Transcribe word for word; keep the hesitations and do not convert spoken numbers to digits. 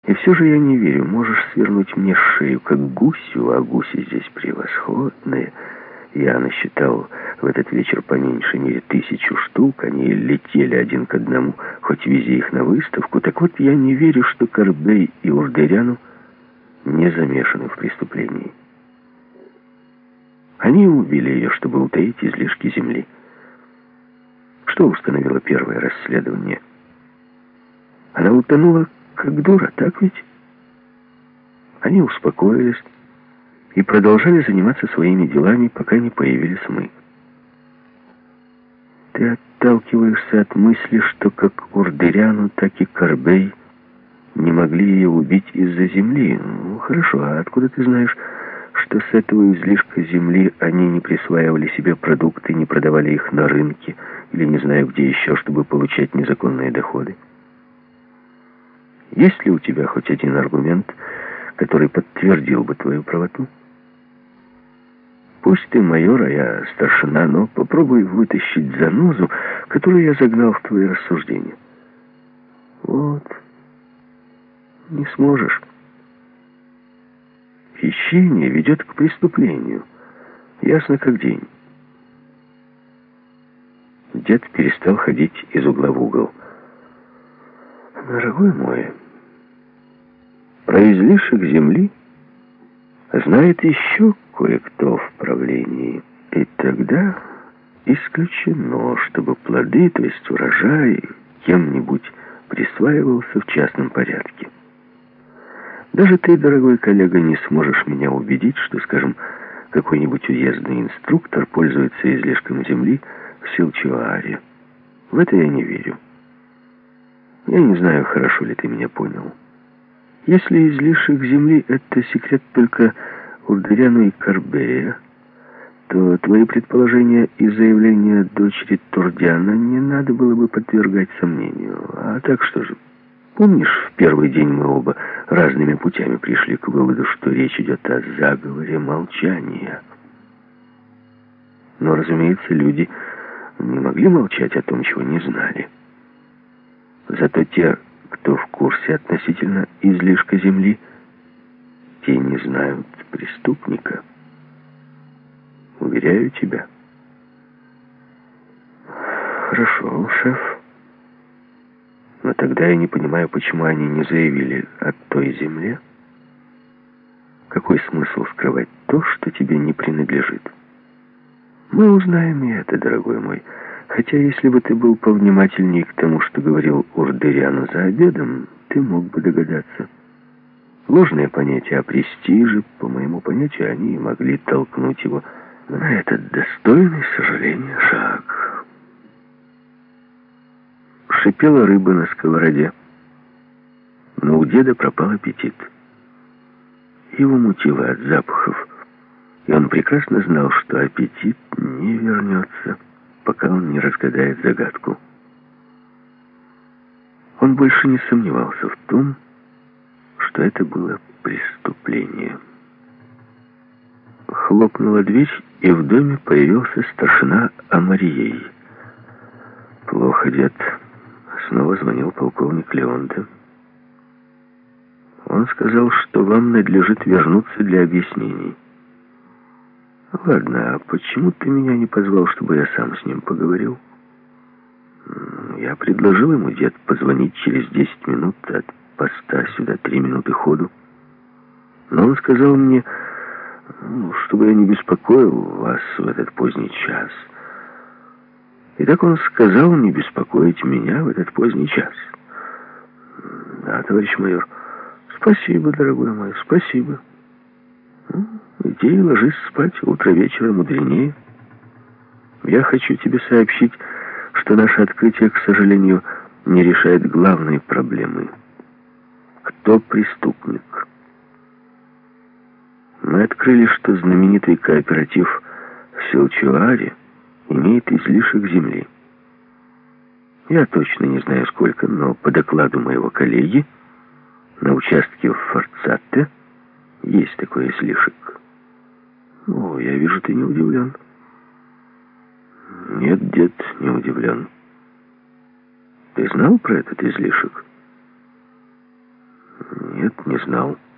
И все же я не верю. Можешь свернуть мне шею, как гусю, а гуси здесь превосходные. Я насчитал в этот вечер по меньшей мере тысячу штук. Они летели один к одному, хоть вези их на выставку. Так вот, я не верю, что Карбей и Урдеряну не замешаны в преступлении. Они убили ее, чтобы утаить излишки земли. Что установило первое расследование? Она утонула, как дура, так ведь? Они успокоились и продолжали заниматься своими делами, пока не появились мы. Ты отталкиваешься от мысли, что как Урдеряну, так и Карбей не могли ее убить из-за земли. Ну, хорошо, а откуда ты знаешь, что с этого излишка земли они не присваивали себе продукты, не продавали их на рынке или не знаю где еще, чтобы получать незаконные доходы? Есть ли у тебя хоть один аргумент, который подтвердил бы твою правоту? Пусть ты майор, а я старшина, но попробуй вытащить занозу, которую я загнал в твои рассуждения. Вот. Не сможешь. Хищение ведет к преступлению. Ясно как день. Дед перестал ходить из угла в угол. Дорогой мой, про излишек земли знает еще кое-кто в правлении. И тогда исключено, чтобы плоды, то есть урожай, кем-нибудь присваивался в частном порядке. Даже ты, дорогой коллега, не сможешь меня убедить, что, скажем, какой-нибудь уездный инструктор пользуется излишком земли в Силчуаре. В это я не верю. Я не знаю, хорошо ли ты меня понял. Если излишек земли — это секрет только Урдеряну и Карбея, то твои предположения и заявления дочери Турдяна не надо было бы подвергать сомнению. А так что же? Помнишь, в первый день мы оба разными путями пришли к выводу, что речь идет о заговоре молчания. Но, разумеется, люди не могли молчать о том, чего не знали. Зато те, кто в курсе относительно излишка земли, те не знают преступника. Уверяю тебя. Хорошо, шеф. Но тогда я не понимаю, почему они не заявили о той земле. Какой смысл скрывать то, что тебе не принадлежит? Мы узнаем и это, дорогой мой. Хотя, если бы ты был повнимательнее к тому, что говорил Урдеряну за обедом, ты мог бы догадаться. Ложное понятие о престиже, по моему понятию, они могли толкнуть его на этот достойный сожаления шаг. Шипела рыба на сковороде, но у деда пропал аппетит. Его мутило от запахов, и он прекрасно знал, что аппетит не вернется, пока он не разгадает загадку. Он больше не сомневался в том, что это было преступление. Хлопнула дверь, и в доме появился старшина Амарией. «Плохо, дед», — снова звонил полковник Леонте. «Он сказал, что вам надлежит вернуться для объяснений». «Ладно, а почему ты меня не позвал, чтобы я сам с ним поговорил?» «Я предложил ему, дед, позвонить через десять минут от поста сюда, три минуты ходу. Но он сказал мне, чтобы я не беспокоил вас в этот поздний час. И так он сказал не беспокоить меня в этот поздний час. Да, товарищ майор, спасибо, дорогой мой, спасибо. Ну, иди и ложись спать, утро вечера мудренее. Я хочу тебе сообщить, что наше открытие, к сожалению, не решает главной проблемы. Кто преступник? Мы открыли, что знаменитый кооператив в Силчуаре имеет излишек земли. Я точно не знаю сколько, но по докладу моего коллеги на участке в Форцатте есть такой излишек. О, я вижу, ты не удивлен. Нет, дед, не удивлен. Ты знал про этот излишек? Нет, не знал.